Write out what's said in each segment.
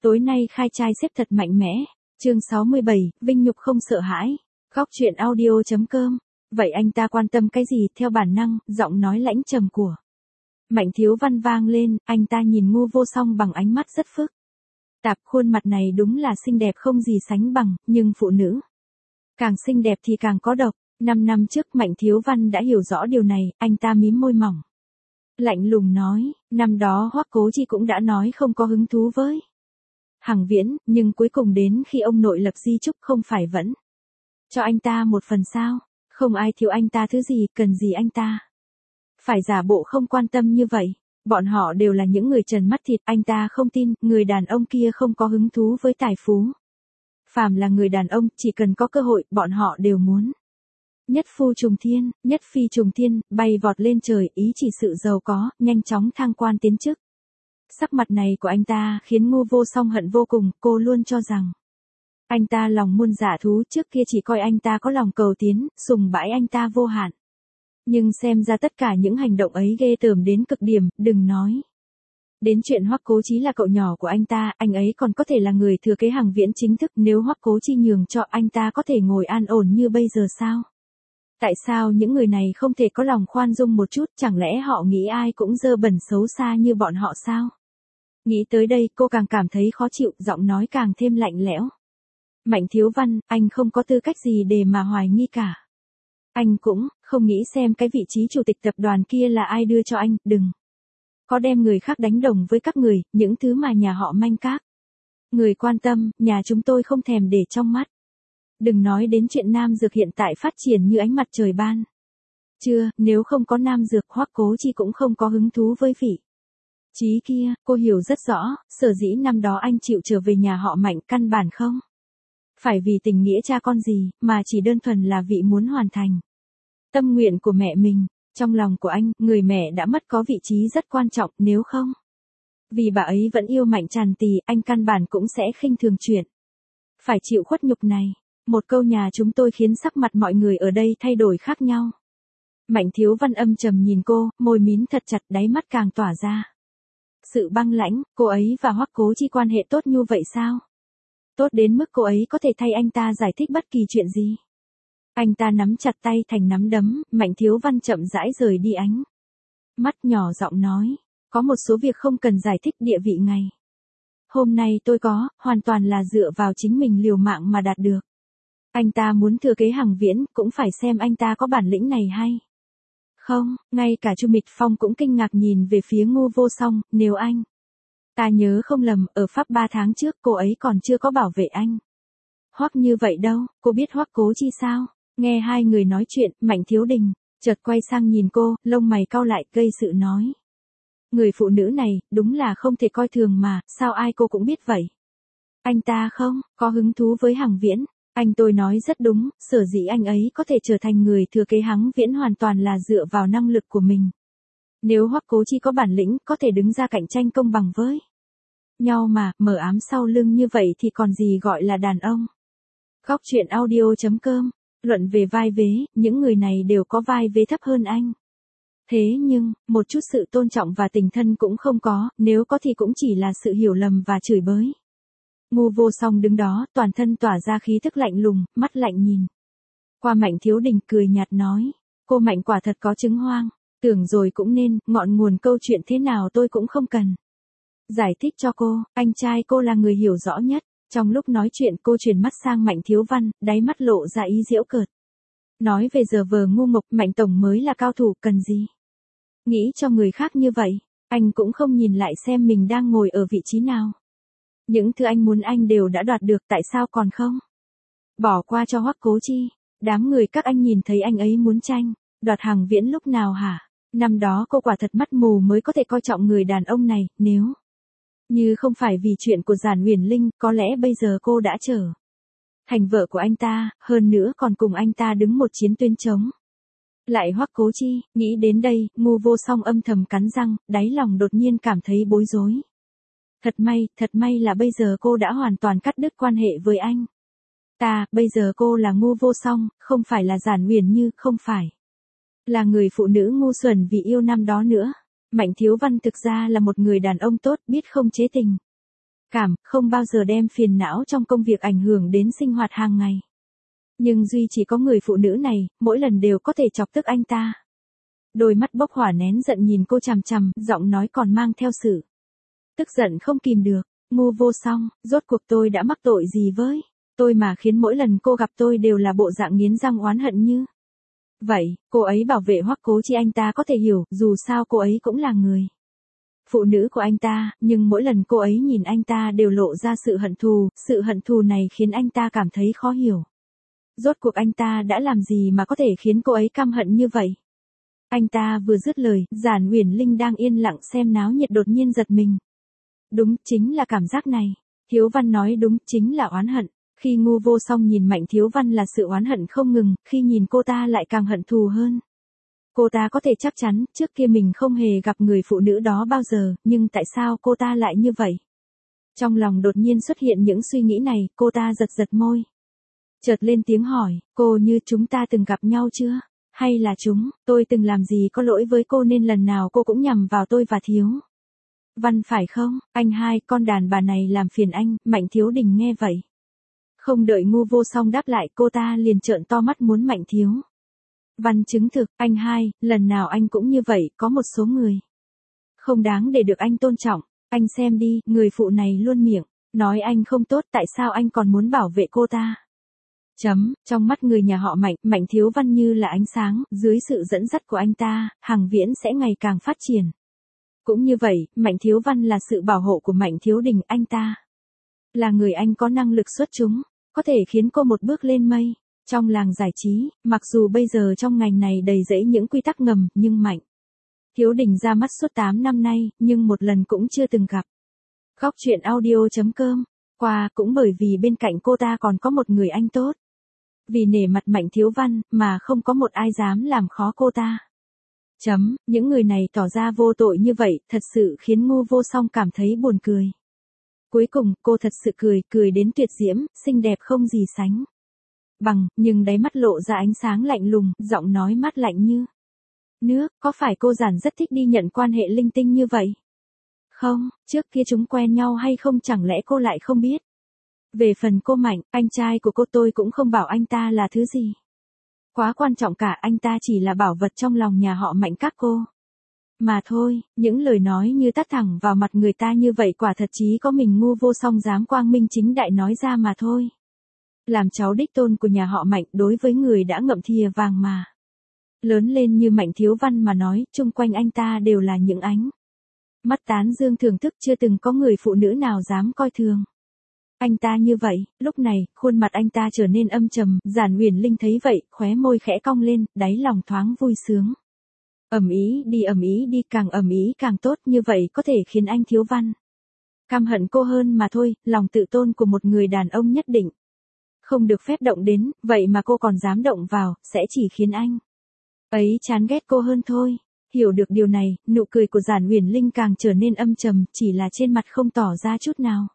Tối nay khai trai xếp thật mạnh mẽ. Chương 67, Vinh nhục không sợ hãi. Góc truyện audio.com. Vậy anh ta quan tâm cái gì? Theo bản năng, giọng nói lãnh trầm của Mạnh Thiếu Văn vang lên, anh ta nhìn Ngô Vô Song bằng ánh mắt rất phức tạp. Khuôn mặt này đúng là xinh đẹp không gì sánh bằng, nhưng phụ nữ càng xinh đẹp thì càng có độc. 5 năm trước Mạnh Thiếu Văn đã hiểu rõ điều này, anh ta mím môi mỏng, lạnh lùng nói, năm đó Hoắc Cố Chi cũng đã nói không có hứng thú với Hằng Viễn, nhưng cuối cùng đến khi ông nội lập di chúc không phải vẫn cho anh ta một phần sao? Không ai thiếu anh ta thứ gì, cần gì anh ta phải giả bộ không quan tâm như vậy. Bọn họ đều là những người trần mắt thịt, anh ta không tin, người đàn ông kia không có hứng thú với tài phú. Phàm là người đàn ông, chỉ cần có cơ hội, bọn họ đều muốn nhất phi trùng thiên, bay vọt lên trời, ý chỉ sự giàu có, nhanh chóng thăng quan tiến chức. Sắc mặt này của anh ta khiến Ngô Vô Song hận vô cùng, cô luôn cho rằng anh ta lòng muôn dạ thú, trước kia chỉ coi anh ta có lòng cầu tiến, sùng bái anh ta vô hạn. Nhưng xem ra tất cả những hành động ấy ghê tởm đến cực điểm, đừng nói đến chuyện Hoắc Cố Chí là cậu nhỏ của anh ta, anh ấy còn có thể là người thừa kế Hằng Viễn chính thức. Nếu Hoắc Cố Chi nhường cho, anh ta có thể ngồi an ổn như bây giờ sao? Tại sao những người này không thể có lòng khoan dung một chút, chẳng lẽ họ nghĩ ai cũng dơ bẩn xấu xa như bọn họ sao? Nghĩ tới đây cô càng cảm thấy khó chịu, giọng nói càng thêm lạnh lẽo. Mạnh Thiếu Văn, anh không có tư cách gì để mà hoài nghi cả. Anh cũng không nghĩ xem cái vị trí chủ tịch tập đoàn kia là ai đưa cho anh, đừng có đem người khác đánh đồng với các người, những thứ mà nhà họ Mạnh các người quan tâm, nhà chúng tôi không thèm để trong mắt. Đừng nói đến chuyện Nam Dược hiện tại phát triển như ánh mặt trời ban trưa, nếu không có Nam Dược, Hoắc Cố Chi cũng không có hứng thú với vị trí kia. Cô hiểu rất rõ, sở dĩ năm đó anh chịu trở về nhà họ Mạnh căn bản không phải vì tình nghĩa cha con gì, mà chỉ đơn thuần là vị muốn hoàn thành tâm nguyện của mẹ mình. Trong lòng của anh, người mẹ đã mất có vị trí rất quan trọng, nếu không vì bà ấy vẫn yêu Mạnh tràn tì, anh căn bản cũng sẽ khinh thường chuyện phải chịu khuất nhục này. Một câu nhà chúng tôi khiến sắc mặt mọi người ở đây thay đổi khác nhau. Mạnh Thiếu Văn âm trầm nhìn cô, môi mím thật chặt, đáy mắt càng tỏa ra sự băng lãnh. Cô ấy và Hoắc Cố Chi quan hệ tốt như vậy sao? Tốt đến mức cô ấy có thể thay anh ta giải thích bất kỳ chuyện gì. Anh ta nắm chặt tay thành nắm đấm, Mạnh Thiếu Văn chậm rãi rời đi ánh mắt, nhỏ giọng nói, có một số việc không cần giải thích. Địa vị ngày hôm nay tôi có, hoàn toàn là dựa vào chính mình liều mạng mà đạt được. Anh ta muốn thừa kế Hằng Viễn, cũng phải xem anh ta có bản lĩnh này hay không. Ngay cả Chu Mịch Phong cũng kinh ngạc nhìn về phía Ngô Vô Song, nếu anh ta nhớ không lầm, ở Pháp 3 tháng trước cô ấy còn chưa có bảo vệ anh Hoắc như vậy đâu. Cô biết Hoắc Cố Chi sao? Nghe hai người nói chuyện, Mạnh Thiếu Đình chợt quay sang nhìn cô, lông mày cau lại, gây sự nói, người phụ nữ này đúng là không thể coi thường mà, sao ai cô cũng biết vậy? Anh ta không có hứng thú với Hằng Viễn. Tôi nói rất đúng, sở dĩ anh ấy có thể trở thành người thừa kế Hằng Viễn hoàn toàn là dựa vào năng lực của mình. Nếu Hoắc Cố Chi có bản lĩnh, có thể đứng ra cạnh tranh công bằng với nhau mà, mở ám sau lưng như vậy thì còn gì gọi là đàn ông. Góc truyện audio.com. Luận về vai vế, những người này đều có vai vế thấp hơn anh. Thế nhưng, một chút sự tôn trọng và tình thân cũng không có, nếu có thì cũng chỉ là sự hiểu lầm và chửi bới. Ngô Vô Song đứng đó, toàn thân tỏa ra khí thức lạnh lùng, mắt lạnh nhìn qua Mạnh Thiếu Đình, cười nhạt nói, cô Mạnh quả thật có chứng hoang. Tưởng rồi cũng nên, ngọn nguồn câu chuyện thế nào tôi cũng không cần giải thích cho cô, anh trai cô là người hiểu rõ nhất. Trong lúc nói chuyện cô chuyển mắt sang Mạnh Thiếu Văn, đáy mắt lộ ra ý giễu cợt. Nói về giờ vờ ngu ngốc, Mạnh Tổng mới là cao thủ, cần gì nghĩ cho người khác như vậy. Anh cũng không nhìn lại xem mình đang ngồi ở vị trí nào. Những thứ anh muốn anh đều đã đoạt được, tại sao còn không bỏ qua cho Hoắc Cố Chi? Đám người các anh nhìn thấy anh ấy muốn tranh đoạt Hằng Viễn lúc nào hả? Năm đó cô quả thật mắt mù mới có thể coi trọng người đàn ông này, nếu như không phải vì chuyện của Giản Huyền Linh, có lẽ bây giờ cô đã trở thành vợ của anh ta, hơn nữa còn cùng anh ta đứng một chiến tuyến chống lại Hoắc Cố Chi. Nghĩ đến đây, Ngô Vô Song âm thầm cắn răng, đáy lòng đột nhiên cảm thấy bối rối. Thật may là bây giờ cô đã hoàn toàn cắt đứt quan hệ với anh ta. Bây giờ cô là Ngô Vô Song, không phải là Giản Huyền Như, không phải là người phụ nữ ngu xuẩn vì yêu năm đó nữa. Mạnh Thiếu Văn thực ra là một người đàn ông tốt, biết không chế tình cảm, không bao giờ đem phiền não trong công việc ảnh hưởng đến sinh hoạt hàng ngày. Nhưng duy chỉ có người phụ nữ này, mỗi lần đều có thể chọc tức anh ta. Đôi mắt bốc hỏa nén giận nhìn cô chằm chằm, giọng nói còn mang theo sự tức giận không kìm được. Ngu vô song, rốt cuộc tôi đã mắc tội gì với tôi mà khiến mỗi lần cô gặp tôi đều là bộ dạng nghiến răng oán hận như vậy. Cô ấy bảo vệ Hoắc Cố Chi anh ta có thể hiểu, dù sao cô ấy cũng là người phụ nữ của anh ta, nhưng mỗi lần cô ấy nhìn anh ta đều lộ ra sự hận thù này khiến anh ta cảm thấy khó hiểu. Rốt cuộc anh ta đã làm gì mà có thể khiến cô ấy căm hận như vậy? Anh ta vừa dứt lời, Giản Uyển Linh đang yên lặng xem náo nhiệt đột nhiên giật mình. Đúng, chính là cảm giác này. Thiếu Văn nói đúng, chính là oán hận. Khi Ngu Vô Song nhìn Mạnh Thiếu Văn là sự oán hận không ngừng, khi nhìn cô ta lại càng hận thù hơn. Cô ta có thể chắc chắn, trước kia mình không hề gặp người phụ nữ đó bao giờ, nhưng tại sao cô ta lại như vậy? Trong lòng đột nhiên xuất hiện những suy nghĩ này, cô ta giật giật môi. Chợt lên tiếng hỏi, cô như chúng ta từng gặp nhau chưa? Hay là tôi từng làm gì có lỗi với cô nên lần nào cô cũng nhằm vào tôi và Thiếu Văn phải không? Anh hai, con đàn bà này làm phiền anh. Mạnh Thiếu Đình nghe vậy. Không đợi Ngu Vô Song đáp lại, cô ta liền trợn to mắt muốn Mạnh Thiếu Văn chứng thực, anh hai, lần nào anh cũng như vậy, có một số người không đáng để được anh tôn trọng. Anh xem đi, người phụ này luôn miệng nói anh không tốt, tại sao anh còn muốn bảo vệ cô ta? Trong mắt người nhà họ Mạnh, Mạnh Thiếu Văn như là ánh sáng, dưới sự dẫn dắt của anh ta, Hằng Viễn sẽ ngày càng phát triển. Cũng như vậy, Mạnh Thiếu Văn là sự bảo hộ của Mạnh Thiếu Đình, anh ta là người anh có năng lực xuất chúng, có thể khiến cô một bước lên mây. Trong làng giải trí, mặc dù bây giờ trong ngành này đầy rẫy những quy tắc ngầm, nhưng Mạnh Thiếu Đình ra mắt suốt 8 năm nay, nhưng một lần cũng chưa từng gặp. Góc truyện audio.com. Qua, cũng bởi vì bên cạnh cô ta còn có một người anh tốt. Vì nể mặt Mạnh Thiếu Văn, mà không có một ai dám làm khó cô ta. Những người này tỏ ra vô tội như vậy, thật sự khiến Ngu Vô Song cảm thấy buồn cười. Cuối cùng, cô thật sự cười đến tuyệt diễm, xinh đẹp không gì sánh bằng, nhưng đáy mắt lộ ra ánh sáng lạnh lùng, giọng nói mát lạnh như nước. Có phải cô Giản rất thích đi nhận quan hệ linh tinh như vậy? Không, trước kia chúng quen nhau hay không chẳng lẽ cô lại không biết? Về phần cô Mạnh, anh trai của cô tôi cũng không bảo anh ta là thứ gì quá quan trọng cả, anh ta chỉ là bảo vật trong lòng nhà họ Mạnh các cô mà thôi. Những lời nói như tát thẳng vào mặt người ta như vậy quả thật chí có mình Ngu Vô Song dám quang minh chính đại nói ra mà thôi. Làm cháu đích tôn của nhà họ Mạnh, đối với người đã ngậm thìa vàng mà lớn lên như Mạnh Thiếu Văn mà nói, chung quanh anh ta đều là những ánh mắt tán dương thưởng thức, chưa từng có người phụ nữ nào dám coi thường anh ta như vậy. Lúc này, khuôn mặt anh ta trở nên âm trầm, Giản Uyển Linh thấy vậy, khóe môi khẽ cong lên, đáy lòng thoáng vui sướng. Ầm ĩ đi, càng ầm ĩ càng tốt, như vậy có thể khiến anh Thiếu Văn căm hận cô hơn mà thôi. Lòng tự tôn của một người đàn ông nhất định không được phép động đến, vậy mà cô còn dám động vào, sẽ chỉ khiến anh ấy chán ghét cô hơn thôi. Hiểu được điều này, nụ cười của Giản Uyển Linh càng trở nên âm trầm, chỉ là trên mặt không tỏ ra chút nào.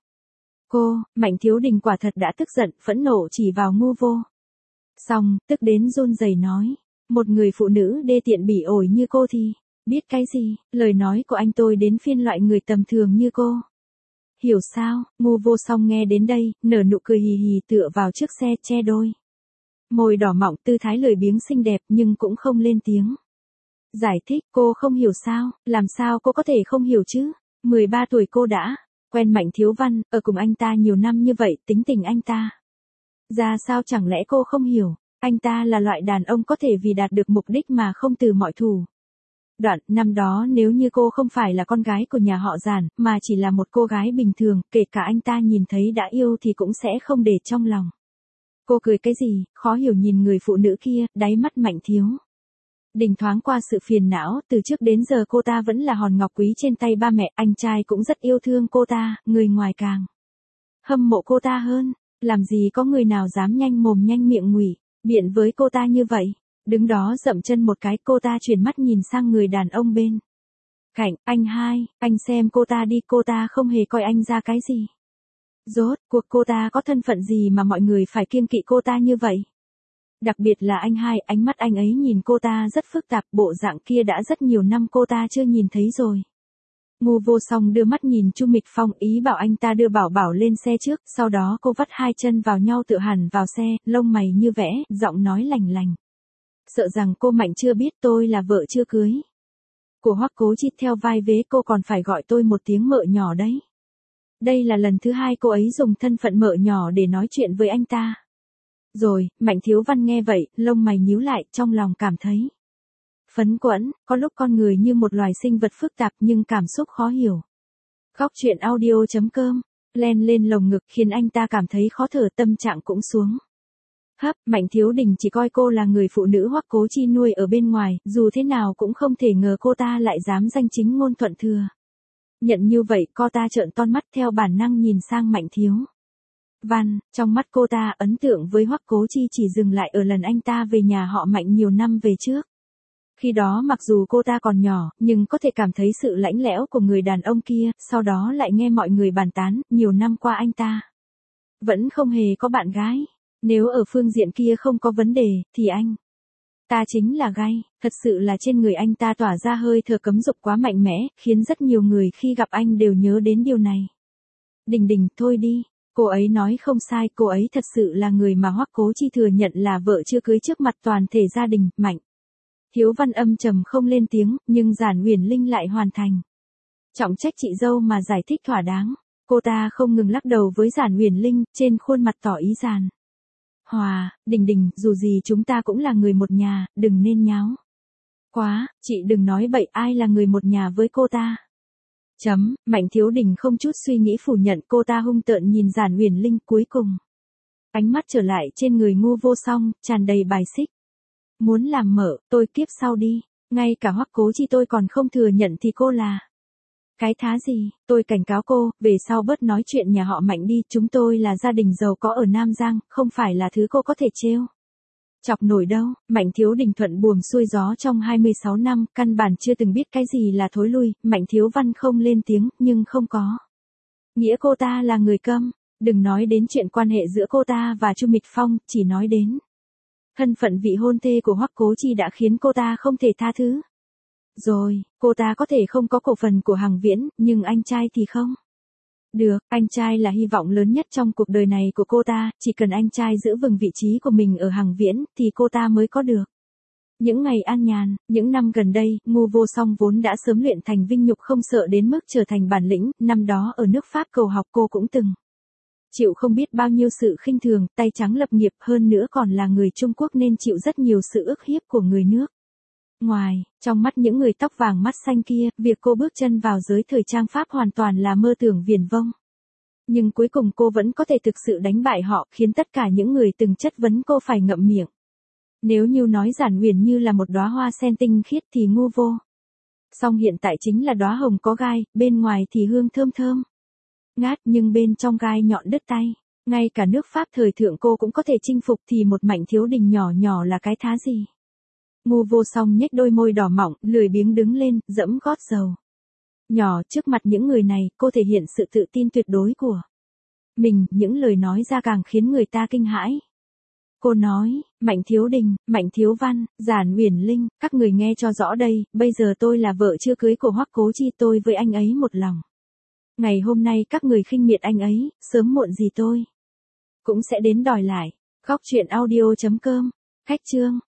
Mạnh Thiếu Đình quả thật đã tức giận, phẫn nộ chỉ vào Ngu Vô Song, tức đến run rẩy nói, một người phụ nữ đê tiện bỉ ổi như cô thì biết cái gì? Lời nói của anh tôi đến phiên loại người tầm thường như cô hiểu sao? Ngu Vô Song nghe đến đây, nở nụ cười hì hì tựa vào chiếc xe, che đôi môi đỏ mọng, tư thái lười biếng xinh đẹp, nhưng cũng không lên tiếng giải thích. Cô không hiểu sao? Làm sao cô có thể không hiểu chứ? 13 tuổi cô đã quen Mạnh Thiếu Văn, ở cùng anh ta nhiều năm như vậy, tính tình anh ta ra sao chẳng lẽ cô không hiểu? Anh ta là loại đàn ông có thể vì đạt được mục đích mà không từ mọi thủ đoạn. Năm đó nếu như cô không phải là con gái của nhà họ Giản, mà chỉ là một cô gái bình thường, kể cả anh ta nhìn thấy đã yêu thì cũng sẽ không để trong lòng. Cô cười cái gì? Khó hiểu nhìn người phụ nữ kia, đáy mắt Mạnh Thiếu Đình thoáng qua sự phiền não, từ trước đến giờ cô ta vẫn là hòn ngọc quý trên tay ba mẹ, anh trai cũng rất yêu thương cô ta, người ngoài càng hâm mộ cô ta hơn. Làm gì có người nào dám nhanh mồm nhanh miệng ngụy biện với cô ta như vậy. Đứng đó dậm chân một cái, cô ta chuyển mắt nhìn sang người đàn ông bên cạnh. Anh hai, anh xem cô ta đi, cô ta không hề coi anh ra cái gì. Rốt cuộc cô ta có thân phận gì mà mọi người phải kiêng kỵ cô ta như vậy? Đặc biệt là anh hai, ánh mắt anh ấy nhìn cô ta rất phức tạp, bộ dạng kia đã rất nhiều năm cô ta chưa nhìn thấy rồi. Ngu Vô Song đưa mắt nhìn Chu Mịch Phong, ý bảo anh ta đưa Bảo Bảo lên xe trước, sau đó cô vắt hai chân vào nhau tựa hẳn vào xe, lông mày như vẽ, giọng nói lành lành. Sợ rằng cô Mạnh chưa biết tôi là vợ chưa cưới của Hoắc Cố Chi, theo vai vế cô còn phải gọi tôi một tiếng mợ nhỏ đấy. Đây là lần thứ hai cô ấy dùng thân phận mợ nhỏ để nói chuyện với anh ta. Rồi, Mạnh Thiếu Văn nghe vậy, lông mày nhíu lại, trong lòng cảm thấy phấn quẫn, có lúc con người như một loài sinh vật phức tạp nhưng cảm xúc khó hiểu. Góc truyện audio.com, len lên lồng ngực khiến anh ta cảm thấy khó thở, tâm trạng cũng xuống. Mạnh Thiếu Đình chỉ coi cô là người phụ nữ Hoắc Cố Chi nuôi ở bên ngoài, dù thế nào cũng không thể ngờ cô ta lại dám danh chính ngôn thuận thừa nhận như vậy, cô ta trợn to mắt theo bản năng nhìn sang Mạnh Thiếu Văn, trong mắt cô ta ấn tượng với Hoắc Cố Chi chỉ dừng lại ở lần anh ta về nhà họ Mạnh nhiều năm về trước. Khi đó mặc dù cô ta còn nhỏ, nhưng có thể cảm thấy sự lãnh lẽo của người đàn ông kia, sau đó lại nghe mọi người bàn tán, nhiều năm qua anh ta vẫn không hề có bạn gái. Nếu ở phương diện kia không có vấn đề, thì anh ta chính là gay. Thật sự là trên người anh ta tỏa ra hơi thở cấm dục quá mạnh mẽ, khiến rất nhiều người khi gặp anh đều nhớ đến điều này. Đình Đình, thôi đi. Cô ấy nói không sai, cô ấy thật sự là người mà Hoắc Cố Chi thừa nhận là vợ chưa cưới trước mặt toàn thể gia đình. Mạnh Thiếu Văn âm trầm không lên tiếng, nhưng Giản Uyển Linh lại hoàn thành trọng trách chị dâu mà giải thích thỏa đáng. Cô ta không ngừng lắc đầu với Giản Uyển Linh, trên khuôn mặt tỏ ý giàn hòa. Đình Đình, dù gì chúng ta cũng là người một nhà, đừng nên nháo quá, chị đừng nói bậy, ai là người một nhà với cô ta. Mạnh Thiếu Đình không chút suy nghĩ phủ nhận, cô ta hung tợn nhìn Giản Uyển Linh, cuối cùng ánh mắt trở lại trên người Ngu Vô Song, tràn đầy bài xích. Muốn làm mợ, tôi kiếp sau đi, ngay cả Hoắc Cố Chi tôi còn không thừa nhận thì cô là cái thá gì. Tôi cảnh cáo cô, về sau bớt nói chuyện nhà họ Mạnh đi, chúng tôi là gia đình giàu có ở Nam Giang, không phải là thứ cô có thể trêu chọc nổi đâu. Mạnh Thiếu Đình thuận buồm xuôi gió trong 26 năm, căn bản chưa từng biết cái gì là thối lui. Mạnh Thiếu Văn không lên tiếng, nhưng không có nghĩa cô ta là người câm. Đừng nói đến chuyện quan hệ giữa cô ta và Chu Mịch Phong, chỉ nói đến thân phận vị hôn thê của Hoắc Cố Chi đã khiến cô ta không thể tha thứ. Rồi, cô ta có thể không có cổ phần của Hằng Viễn, nhưng anh trai thì không được, anh trai là hy vọng lớn nhất trong cuộc đời này của cô ta, chỉ cần anh trai giữ vững vị trí của mình ở Hằng Viễn, thì cô ta mới có được những ngày an nhàn. Những năm gần đây, Ngu Vô Song vốn đã sớm luyện thành vinh nhục không sợ đến mức trở thành bản lĩnh, năm đó ở nước Pháp cầu học cô cũng từng chịu không biết bao nhiêu sự khinh thường, tay trắng lập nghiệp, hơn nữa còn là người Trung Quốc nên chịu rất nhiều sự ức hiếp của người nước ngoài. Trong mắt những người tóc vàng mắt xanh kia, việc cô bước chân vào giới thời trang Pháp hoàn toàn là mơ tưởng viển vông. Nhưng cuối cùng cô vẫn có thể thực sự đánh bại họ, khiến tất cả những người từng chất vấn cô phải ngậm miệng. Nếu như nói Giản Uyển như là một đóa hoa sen tinh khiết thì Ngu Vô Song hiện tại chính là đóa hồng có gai, bên ngoài thì hương thơm thơm ngát, nhưng bên trong gai nhọn đứt tay. Ngay cả nước Pháp thời thượng cô cũng có thể chinh phục, thì một Mạnh Thiếu Đình nhỏ nhỏ là cái thá gì. Ngu Vô Song nhếch đôi môi đỏ mọng, lười biếng đứng lên, dẫm gót dầu nhỏ trước mặt những người này, cô thể hiện sự tự tin tuyệt đối của mình, những lời nói ra càng khiến người ta kinh hãi. Cô nói, Mạnh Thiếu Đình, Mạnh Thiếu Văn, Giản Uyển Linh, các người nghe cho rõ đây, bây giờ tôi là vợ chưa cưới của Hoắc Cố Chi, tôi với anh ấy một lòng. Ngày hôm nay các người khinh miệt anh ấy, sớm muộn gì tôi cũng sẽ đến đòi lại. Góc truyện audio.com, Khách chương